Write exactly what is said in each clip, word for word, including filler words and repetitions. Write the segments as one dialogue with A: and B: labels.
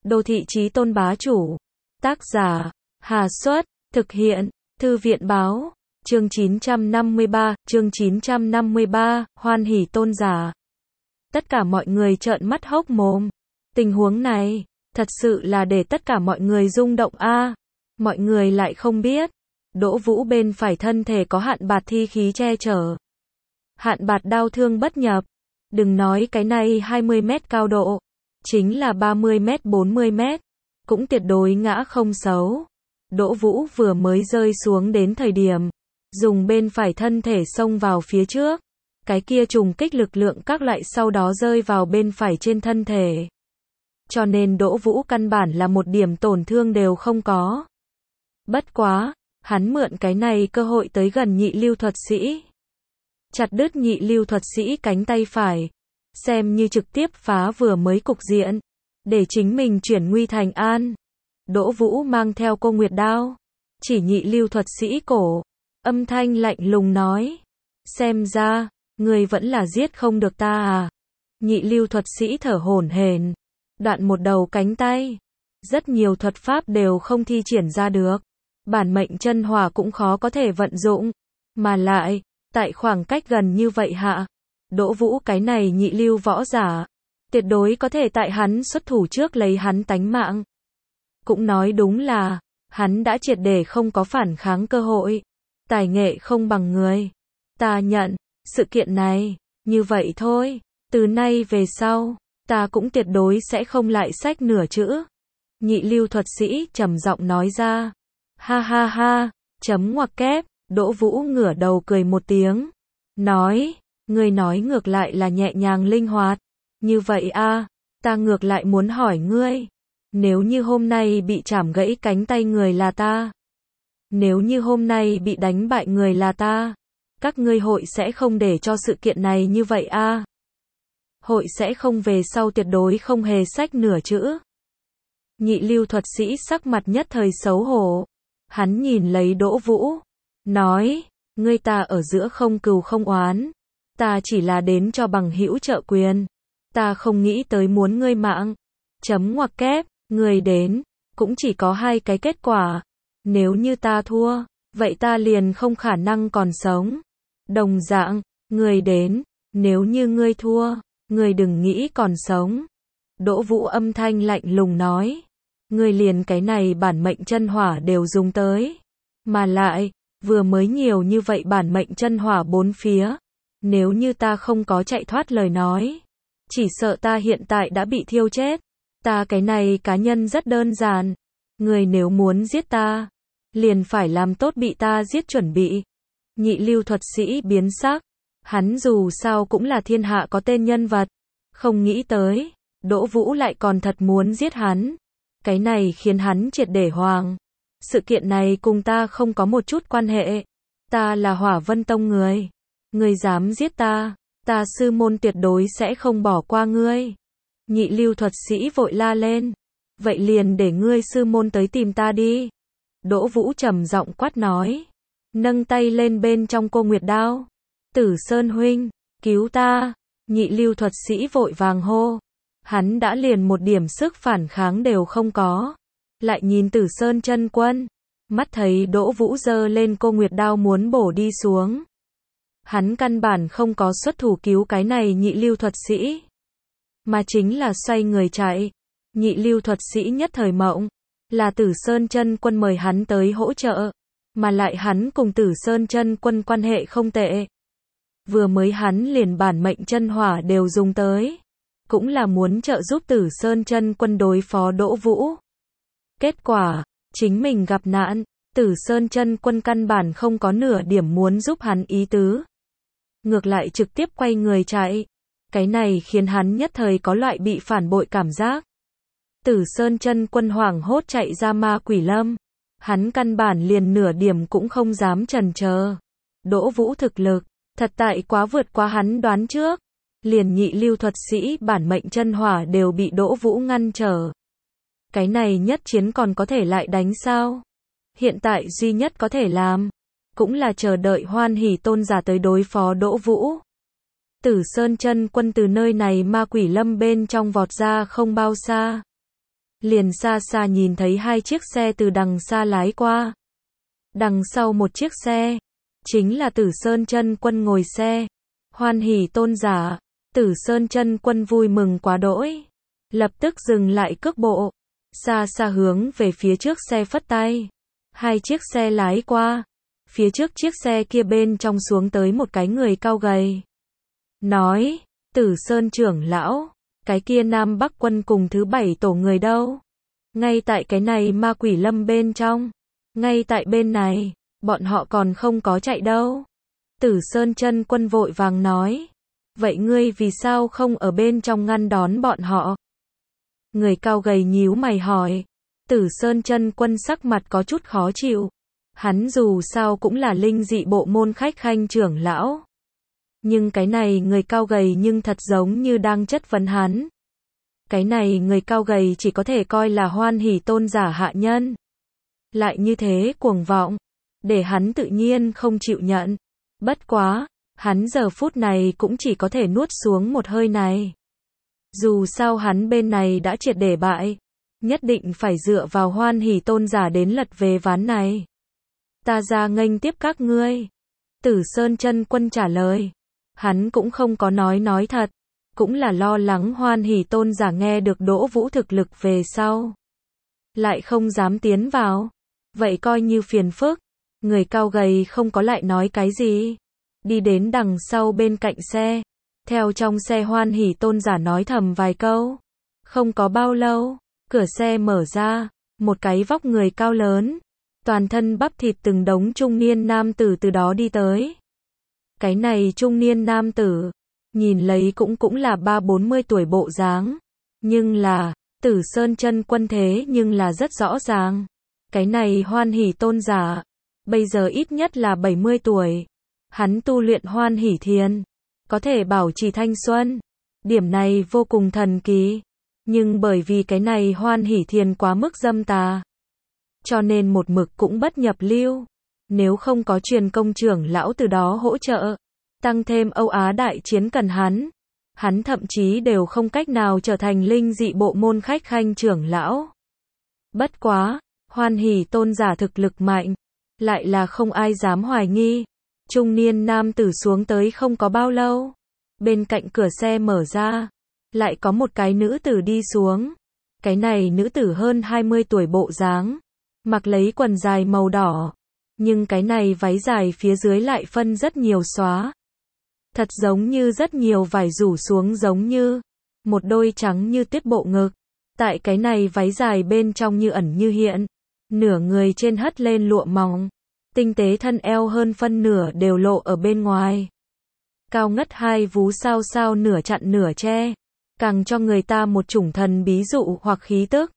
A: Đô thị chí tôn bá chủ. Tác giả, Hà Xuất, thực hiện, Thư viện báo, chương chín trăm năm mươi ba, chương chín trăm năm mươi ba, hoan hỷ tôn giả. Tất cả mọi người trợn mắt hốc mồm. Tình huống này, thật sự là để tất cả mọi người rung động a. À, mọi người lại không biết, Đỗ Vũ bên phải thân thể có hạn bạt thi khí che chở. Hạn bạt đao thương bất nhập. Đừng nói cái này hai mươi mét cao độ, chính là ba mươi mét bốn mươi mét, cũng tuyệt đối ngã không xấu. Đỗ Vũ vừa mới rơi xuống đến thời điểm, dùng bên phải thân thể xông vào phía trước. Cái kia trùng kích lực lượng các loại sau đó rơi vào bên phải trên thân thể. Cho nên Đỗ Vũ căn bản là một điểm tổn thương đều không có. Bất quá, hắn mượn cái này cơ hội tới gần nhị lưu thuật sĩ. Chặt đứt nhị lưu thuật sĩ cánh tay phải, xem như trực tiếp phá vừa mới cục diện, để chính mình chuyển nguy thành an. Đỗ Vũ mang theo cô Nguyệt đao, chỉ nhị lưu thuật sĩ cổ, âm thanh lạnh lùng nói, xem ra, người vẫn là giết không được ta à. Nhị lưu thuật sĩ thở hổn hển, đoạn một đầu cánh tay, rất nhiều thuật pháp đều không thi triển ra được, bản mệnh chân hỏa cũng khó có thể vận dụng, mà lại, tại khoảng cách gần như vậy hạ, Đỗ Vũ cái này nhị lưu võ giả, tuyệt đối có thể tại hắn xuất thủ trước lấy hắn tánh mạng. Cũng nói đúng là, hắn đã triệt để không có phản kháng cơ hội, tài nghệ không bằng người. Ta nhận, sự kiện này, như vậy thôi, từ nay về sau, ta cũng tuyệt đối sẽ không lại xách nửa chữ. Nhị lưu thuật sĩ trầm giọng nói ra, ha ha ha, chấm ngoặc kép. Đỗ Vũ ngửa đầu cười một tiếng, nói, ngươi nói ngược lại là nhẹ nhàng linh hoạt, như vậy a, à, ta ngược lại muốn hỏi ngươi, nếu như hôm nay bị chảm gãy cánh tay người là ta, nếu như hôm nay bị đánh bại người là ta, các ngươi hội sẽ không để cho sự kiện này như vậy a? À? Hội sẽ không về sau tuyệt đối không hề xách nửa chữ. Nhị lưu thuật sĩ sắc mặt nhất thời xấu hổ, hắn nhìn lấy Đỗ Vũ, nói, ngươi ta ở giữa không cừu không oán, ta chỉ là đến cho bằng hữu trợ quyền, ta không nghĩ tới muốn ngươi mạng. Chấm ngoặc kép, ngươi đến, cũng chỉ có hai cái kết quả, nếu như ta thua, vậy ta liền không khả năng còn sống. Đồng dạng, ngươi đến, nếu như ngươi thua, ngươi đừng nghĩ còn sống. Đỗ Vũ âm thanh lạnh lùng nói, ngươi liền cái này bản mệnh chân hỏa đều dùng tới, mà lại, vừa mới nhiều như vậy bản mệnh chân hỏa bốn phía, nếu như ta không có chạy thoát lời nói, chỉ sợ ta hiện tại đã bị thiêu chết. Ta cái này cá nhân rất đơn giản, người nếu muốn giết ta, liền phải làm tốt bị ta giết chuẩn bị. Nhị lưu thuật sĩ biến sắc, hắn dù sao cũng là thiên hạ có tên nhân vật, không nghĩ tới, Đỗ Vũ lại còn thật muốn giết hắn, cái này khiến hắn triệt để hoàng. Sự kiện này cùng ta không có một chút quan hệ, ta là Hỏa Vân Tông người, ngươi dám giết ta, ta sư môn tuyệt đối sẽ không bỏ qua ngươi. Nhị lưu thuật sĩ vội la lên, vậy liền để ngươi sư môn tới tìm ta đi. Đỗ Vũ trầm giọng quát nói, nâng tay lên bên trong cô Nguyệt đao, Tử Sơn huynh, cứu ta. Nhị lưu thuật sĩ vội vàng hô, hắn đã liền một điểm sức phản kháng đều không có. Lại nhìn Tử Sơn chân quân, mắt thấy Đỗ Vũ giơ lên cô Nguyệt đao muốn bổ đi xuống. Hắn căn bản không có xuất thủ cứu cái này nhị lưu thuật sĩ, mà chính là xoay người chạy. Nhị lưu thuật sĩ nhất thời mộng, là Tử Sơn chân quân mời hắn tới hỗ trợ, mà lại hắn cùng Tử Sơn chân quân quan hệ không tệ. Vừa mới hắn liền bản mệnh chân hỏa đều dùng tới, cũng là muốn trợ giúp Tử Sơn chân quân đối phó Đỗ Vũ. Kết quả, chính mình gặp nạn, Tử Sơn chân quân căn bản không có nửa điểm muốn giúp hắn ý tứ. Ngược lại trực tiếp quay người chạy. Cái này khiến hắn nhất thời có loại bị phản bội cảm giác. Tử Sơn chân quân hoảng hốt chạy ra Ma Quỷ Lâm. Hắn căn bản liền nửa điểm cũng không dám chần chờ. Đỗ Vũ thực lực, thật tại quá vượt qua hắn đoán trước. Liền nhị lưu thuật sĩ bản mệnh chân hỏa đều bị Đỗ Vũ ngăn trở. Cái này nhất chiến còn có thể lại đánh sao? Hiện tại duy nhất có thể làm, cũng là chờ đợi hoan hỷ tôn giả tới đối phó Đỗ Vũ. Tử Sơn chân quân từ nơi này Ma Quỷ Lâm bên trong vọt ra không bao xa. liền xa xa nhìn thấy hai chiếc xe từ đằng xa lái qua. Đằng sau một chiếc xe, chính là Tử Sơn Chân Quân ngồi xe. Hoan hỉ tôn giả, Tử Sơn Chân Quân vui mừng quá đỗi, lập tức dừng lại cước bộ, xa xa hướng về phía trước xe phất tay. Hai chiếc xe lái qua, phía trước chiếc xe kia bên trong xuống tới một cái người cao gầy. Nói, Tử Sơn trưởng lão, cái kia Nam Bắc quân cùng thứ bảy tổ người đâu? Ngay tại cái này ma quỷ lâm bên trong. Ngay tại bên này, bọn họ còn không có chạy đâu. Tử Sơn Chân Quân vội vàng nói. Vậy ngươi vì sao không ở bên trong ngăn đón bọn họ? Người cao gầy nhíu mày hỏi. Tử Sơn Chân Quân sắc mặt có chút khó chịu. Hắn dù sao cũng là linh dị bộ môn khách khanh trưởng lão. Nhưng cái này người cao gầy nhưng thật giống như đang chất vấn hắn. Cái này người cao gầy chỉ có thể coi là hoan hỉ tôn giả hạ nhân. Lại như thế cuồng vọng, để hắn tự nhiên không chịu nhận. Bất quá, hắn giờ phút này cũng chỉ có thể nuốt xuống một hơi này. Dù sao hắn bên này đã triệt để bại, nhất định phải dựa vào hoan hỉ tôn giả đến lật về ván này. Ta ra nghênh tiếp các ngươi. Tử Sơn Chân Quân trả lời. Hắn cũng không có nói nói thật, cũng là lo lắng hoan hỉ tôn giả nghe được Đỗ Vũ thực lực về sau, lại không dám tiến vào. Vậy coi như phiền phức. Người cao gầy không có lại nói cái gì, đi đến đằng sau bên cạnh xe, theo trong xe hoan hỉ tôn giả nói thầm vài câu. Không có bao lâu, cửa xe mở ra, một cái vóc người cao lớn, toàn thân bắp thịt từng đống trung niên nam tử từ đó đi tới. Cái này trung niên nam tử, nhìn lấy cũng cũng là ba bốn mươi tuổi bộ dáng, nhưng là, Tử Sơn Chân Quân thế nhưng là rất rõ ràng. Cái này hoan hỉ tôn giả, bây giờ ít nhất là bảy mươi tuổi. Hắn tu luyện hoan hỉ thiền, có thể bảo trì thanh xuân. Điểm này vô cùng thần kỳ. Nhưng bởi vì cái này hoan hỉ thiền quá mức dâm tà, cho nên một mực cũng bất nhập lưu. Nếu không có truyền công trưởng lão từ đó hỗ trợ, tăng thêm Âu Á đại chiến cần hắn, hắn thậm chí đều không cách nào trở thành linh dị bộ môn khách khanh trưởng lão. Bất quá, hoan hỉ tôn giả thực lực mạnh, lại là không ai dám hoài nghi. Trung niên nam tử xuống tới không có bao lâu, bên cạnh cửa xe mở ra, lại có một cái nữ tử đi xuống. Cái này nữ tử hơn hai mươi tuổi bộ dáng, mặc lấy quần dài màu đỏ, nhưng cái này váy dài phía dưới lại phân rất nhiều xóa. Thật giống như rất nhiều vải rủ xuống, giống như một đôi trắng như tuyết bộ ngực. Tại cái này váy dài bên trong như ẩn như hiện, nửa người trên hất lên lụa mỏng, tinh tế thân eo hơn phân nửa đều lộ ở bên ngoài. Cao ngất hai vú sao sao nửa chặn nửa che, càng cho người ta một chủng thần bí dụ hoặc khí tức.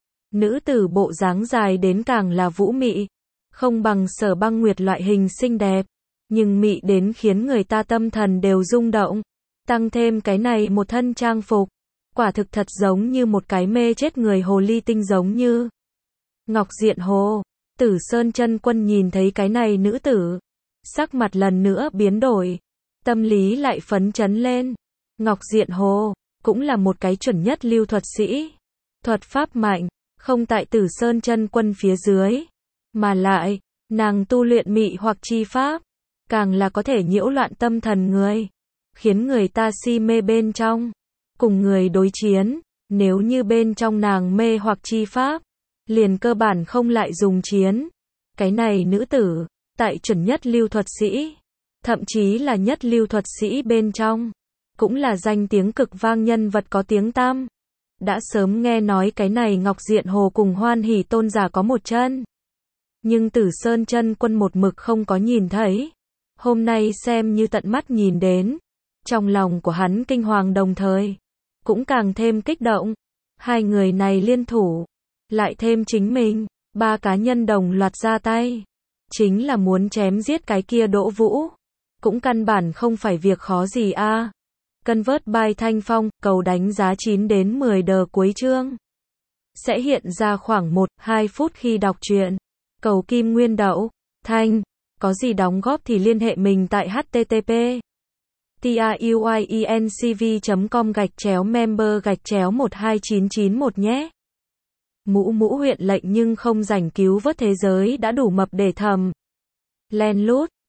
A: Nữ tử bộ dáng dài đến càng là vũ mị, không bằng Sở Băng Nguyệt loại hình xinh đẹp, nhưng mị đến khiến người ta tâm thần đều rung động. Tăng thêm cái này một thân trang phục, quả thực thật giống như một cái mê chết người hồ ly tinh giống như. Ngọc Diện Hồ, Tử Sơn Chân Quân nhìn thấy cái này nữ tử, sắc mặt lần nữa biến đổi, tâm lý lại phấn chấn lên. Ngọc Diện Hồ cũng là một cái chuẩn nhất lưu thuật sĩ, thuật pháp mạnh, không tại Tử Sơn Chân Quân phía dưới, mà lại, nàng tu luyện mị hoặc chi pháp, càng là có thể nhiễu loạn tâm thần người, khiến người ta si mê bên trong. Cùng người đối chiến, nếu như bên trong nàng mê hoặc chi pháp, liền cơ bản không lại dùng chiến. Cái này nữ tử, tại chuẩn nhất lưu thuật sĩ, thậm chí là nhất lưu thuật sĩ bên trong, cũng là danh tiếng cực vang nhân vật có tiếng tăm. Đã sớm nghe nói cái này Ngọc Diện Hồ cùng hoan hỉ tôn giả có một chân, nhưng Tử Sơn Chân Quân một mực không có nhìn thấy. Hôm nay xem như tận mắt nhìn đến, trong lòng của hắn kinh hoàng đồng thời, cũng càng thêm kích động. Hai người này liên thủ, lại thêm chính mình, ba cá nhân đồng loạt ra tay, chính là muốn chém giết cái kia Đỗ Vũ. Cũng căn bản không phải việc khó gì a. À. Convert by Thanh Phong, cầu đánh giá chín đến mười đờ cuối chương. Sẽ hiện ra khoảng một đến hai phút khi đọc truyện. Cầu Kim Nguyên Đậu, Thanh, có gì đóng góp thì liên hệ mình tại h t t p truyencv chấm com gạch chéo member gạch chéo một hai chín chín một nhé. Mũ mũ huyện lệnh nhưng không giành cứu vớt thế giới đã đủ mập để thầm. Len lút.